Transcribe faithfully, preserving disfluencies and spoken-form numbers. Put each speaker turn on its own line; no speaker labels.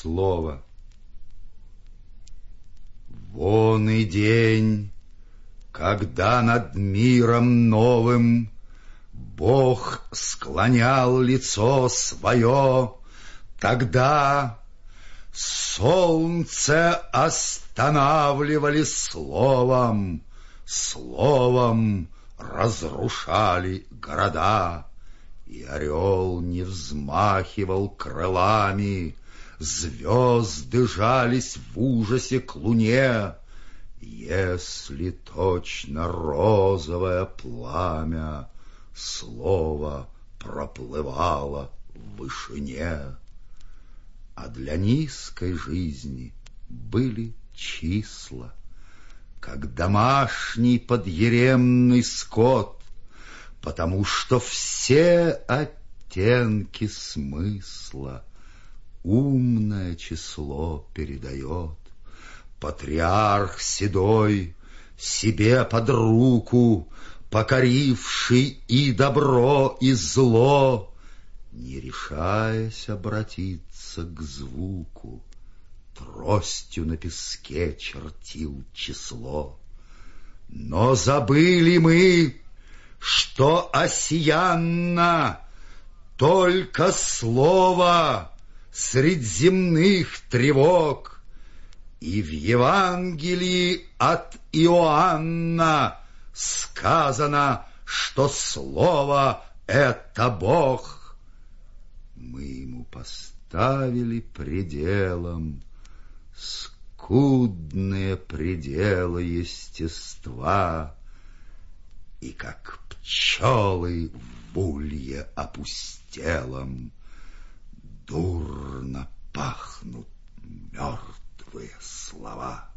слово. Вон и день, когда над миром новым Бог склонял лицо свое, тогда солнце останавливали словом, словом разрушали города, и орел не взмахивал крылами, звезды жались в ужасе к луне, если точно розовое пламя слово проплывало в вышине. А для низкой жизни были числа, как домашний подъеремный скот, потому что все оттенки смысла умное число передает. Патриарх седой, себе под руку покоривший и добро, и зло, не решаясь обратиться к звуку, тростью на песке чертил число. Но забыли мы, что осиянно только слово средь земных тревог, и в Евангелии от Иоанна сказано, что слово — это Бог. Мы ему поставили пределом скудные пределы естества, и как пчелы в улье опустелом дурно пахнут мертвые слова.